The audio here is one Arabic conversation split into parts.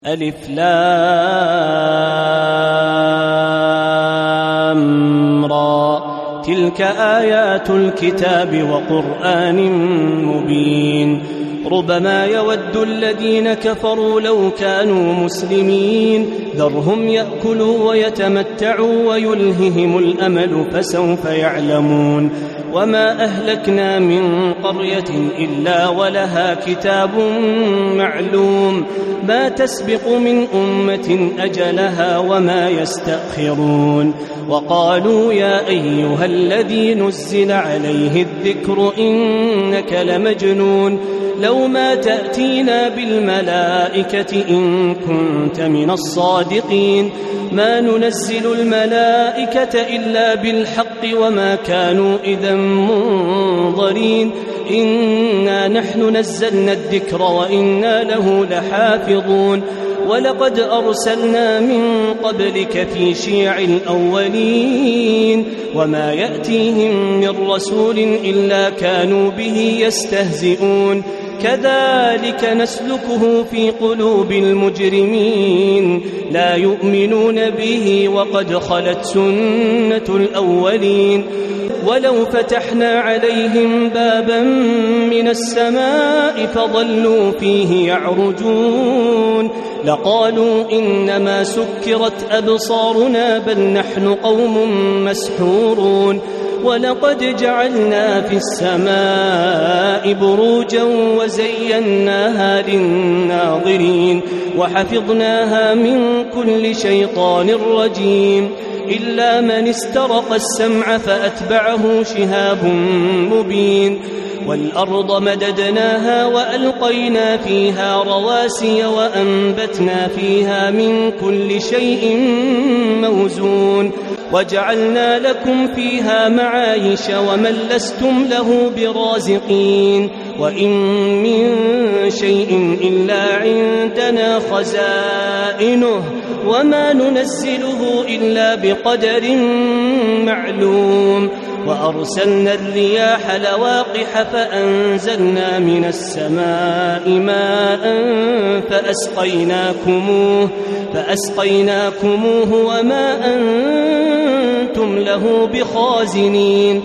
ألف لام را تلك آيات الكتاب وقرآن مبين ربما يود الذين كفروا لو كانوا مسلمين ذرهم يأكلوا ويتمتعوا ويلههم الأمل فسوف يعلمون وما أهلكنا من قرية إلا ولها كتاب معلوم ما تسبق من أمة أجلها وما يستأخرون وقالوا يا أيها الذي نزل عليه الذكر إنك لمجنون لو ما تأتينا بالملائكة إن كنت من الصادقين ما ننزل الملائكة إلا بالحق وما كانوا إذا منظرين إنا نحن نزلنا الذكر وإنا له لحافظون ولقد أرسلنا من قبلك في شيع الأولين وما يأتيهم من رسول إلا كانوا به يستهزئون كذلك نسلكه في قلوب المجرمين لا يؤمنون به وقد خلت سنة الأولين ولو فتحنا عليهم بابا من السماء فظلوا فيه يعرجون لقالوا إنما سكرت أبصارنا بل نحن قوم مسحورون ولقد جعلنا في السماء بروجا وزيناها للناظرين وحفظناها من كل شيطان رجيم إلا من استرق السمع فأتبعه شهاب مبين والأرض مددناها وألقينا فيها رواسي وأنبتنا فيها من كل شيء موزون وجعلنا لكم فيها معايش ومن لستم له برازقين وإن من شيء إلا عندنا خزائنه وما ننزله إلا بقدر معلوم وأرسلنا الرياح لواقح فأنزلنا من السماء ماء فأسقيناكموه وما أنتم له بخازنين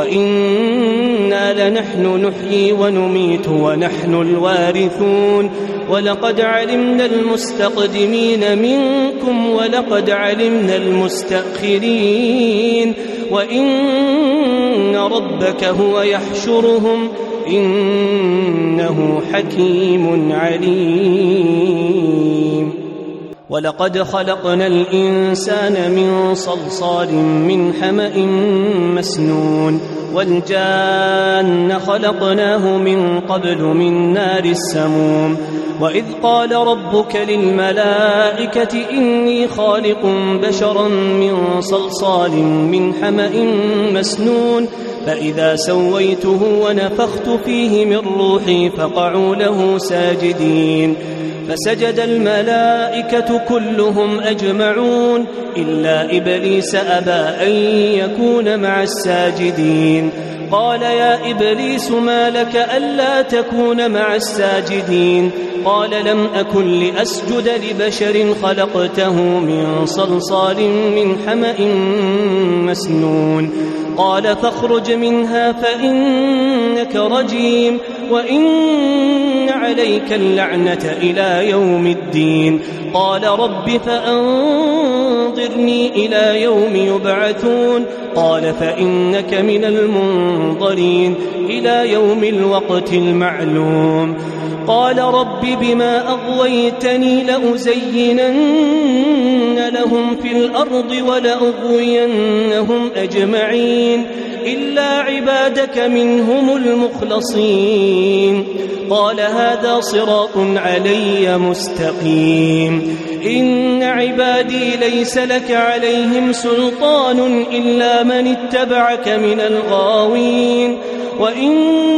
وإنا لنحن نحيي ونميت ونحن الوارثون ولقد علمنا المستقدمين منكم ولقد علمنا المستأخرين وإن ربك هو يحشرهم إنه حكيم عليم ولقد خلقنا الإنسان من صلصال من حمأ مسنون والجان خلقناه من قبل من نار السموم وإذ قال ربك للملائكة إني خالق بشرا من صلصال من حمأ مسنون فإذا سويته ونفخت فيه من روحي فقعوا له ساجدين فسجد الملائكة كلهم أجمعون إلا إبليس أبى أن يكون مع الساجدين قال يا إبليس ما لك ألا تكون مع الساجدين قال لم أكن لأسجد لبشر خلقته من صلصال من حمأ مسنون قال فاخرج منها فإنك رجيم وإن عليك اللعنة إلى يوم الدين قال رب فأنظرني إلى يوم يبعثون قال فإنك من المنظرين إلى يوم الوقت المعلوم قال رب بما أغويتني لأزينن لهم في الأرض ولأغوينهم أجمعين إلا عبادك منهم المخلصين قال هذا صراط علي مستقيم إن عبادي ليس لك عليهم سلطان إلا من اتبعك من الغاوين وإن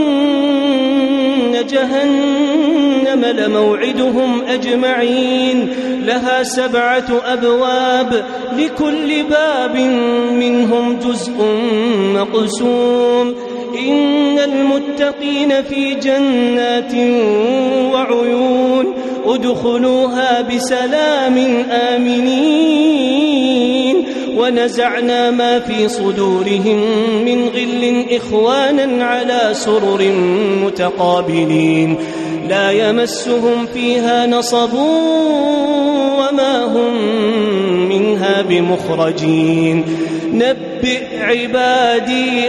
جهنم لموعدهم أجمعين لها 7 أبواب لكل باب منهم جزء مقسوم إن المتقين في جنات وعيون ادخلوها بسلام آمنين ونزعنا ما في صدورهم من غل إخوانا على سرر متقابلين لا يمسهم فيها نصب وما هم منها بمخرجين نبئ عبادي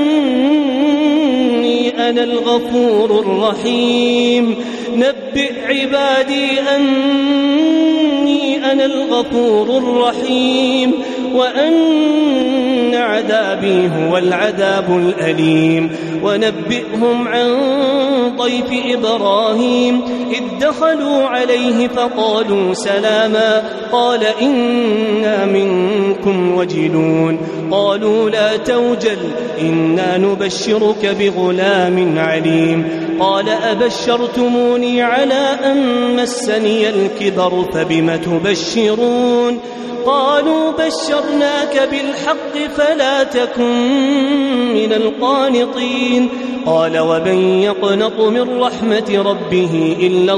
أني أنا الغفور الرحيم نبئ عبادي أني أنا الغفور الرحيم وأن عذابي هو العذاب الأليم ونبئهم عن ضيف إبراهيم إذ دخلوا عليه فقالوا سلاما قال إنا منكم وجلون قالوا لا توجل إنا نبشرك بغلام عليم قال أبشرتموني على أن مسني الكبر فبم تبشرون قالوا بشرناك بالحق فلا تكن من القانطين قال ومن يقنط من رحمة ربه إلا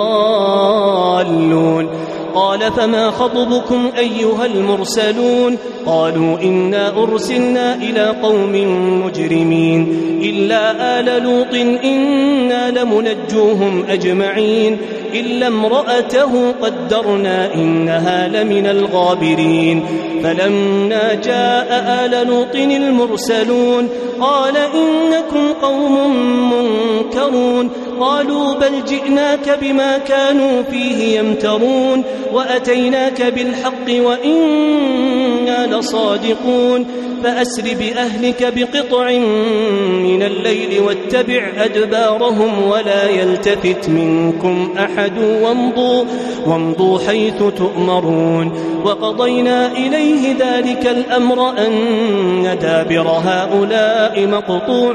الضالون قال فما خطبكم أيها المرسلون قالوا إنا أرسلنا إلى قوم مجرمين إلا آل لوط إنا لمنجوهم أجمعين إلا امرأته قدرنا إنها لمن الغابرين فلما جاء آل لوط المرسلون قال إنكم قوم منكرون قالوا بل جئناك بما كانوا فيه يمترون وأتيناك بالحق وإنا لصادقون فأسر بأهلك بقطع من الليل واتبع أدبارهم ولا يلتفت منكم أحد وامضوا حيث تؤمرون وقضينا إليه ذلك الأمر أن دابر هؤلاء مقطوع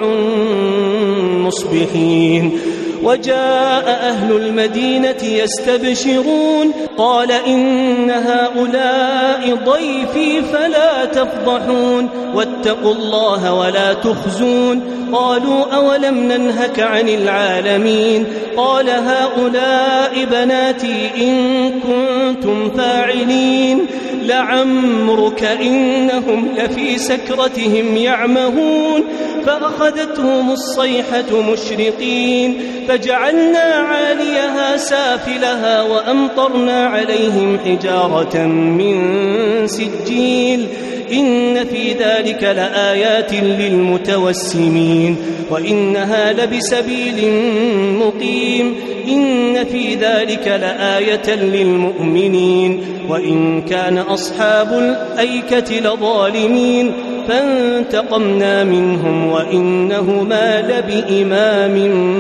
مصبحين وجاء أهل المدينة يستبشرون قال إن هؤلاء ضيفي فلا تفضحون واتقوا الله ولا تخزون قالوا أولم ننهك عن العالمين قال هؤلاء بناتي إن كنتم فاعلين لعمرك إنهم لفي سكرتهم يعمهون فأخذتهم الصيحة مشرقين فجعلنا عاليها سافلها وأمطرنا عليهم حجارة من سجيل إن في ذلك لآيات للمتوسمين وإنها لبسبيل مقيم إن في ذلك لآية للمؤمنين وإن كان أصحاب الأيكة لظالمين فانتقمنا منهم وإنهما لبإمام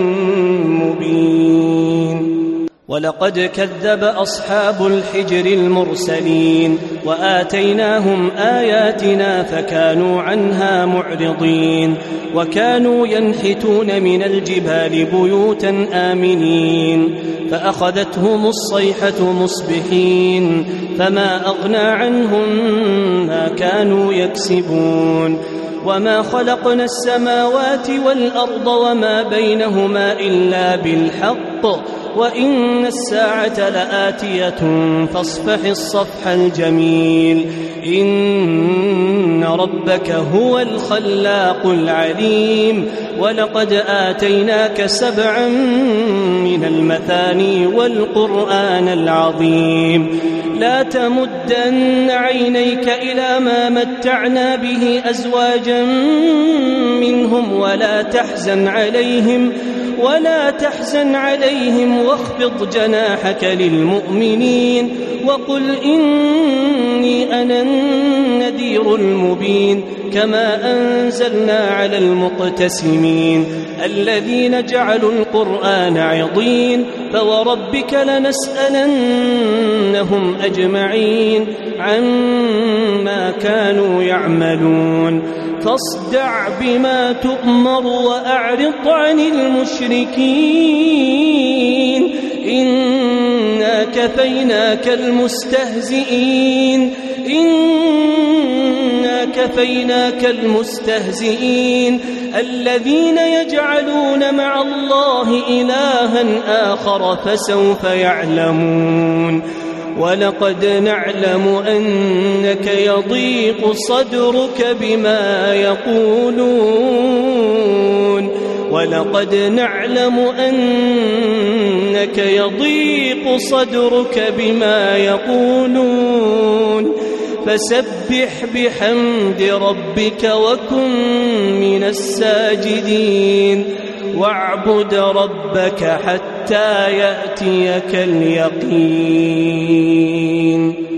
مبين ولقد كذب أصحاب الحجر المرسلين وآتيناهم آياتنا فكانوا عنها معرضين وكانوا ينحتون من الجبال بيوتا آمنين فأخذتهم الصيحة مصبحين فما أغنى عنهم ما كانوا يكسبون وما خلقنا السماوات والأرض وما بينهما إلا بالحق وإن الساعة لآتية فاصفح الصفح الجميل إن ربك هو الخلاق العليم ولقد آتيناك 7 من المثاني والقرآن العظيم لا تمدن عينيك إلى ما متعنا به أزواجا منهم ولا تحزن عليهم واخفض جناحك للمؤمنين وقل إني أنا النذير المبين كما أنزلنا على المقتسمين الذين جعلوا القرآن عضين فوربك لنسألنهم أجمعين عما كانوا يعملون فاصدع بما تؤمر وأعرض عن المشركين إنا كفيناك المستهزئين إنا إنا كفيناك المستهزئين الذين يجعلون مع الله إلها آخر فسوف يعلمون ولقد نعلم أنك يضيق صدرك بما يقولون ولقد نعلم أنك يضيق صدرك بما يقولون فسبح بحمد ربك وكن من الساجدين واعبد ربك حتى يأتيك اليقين.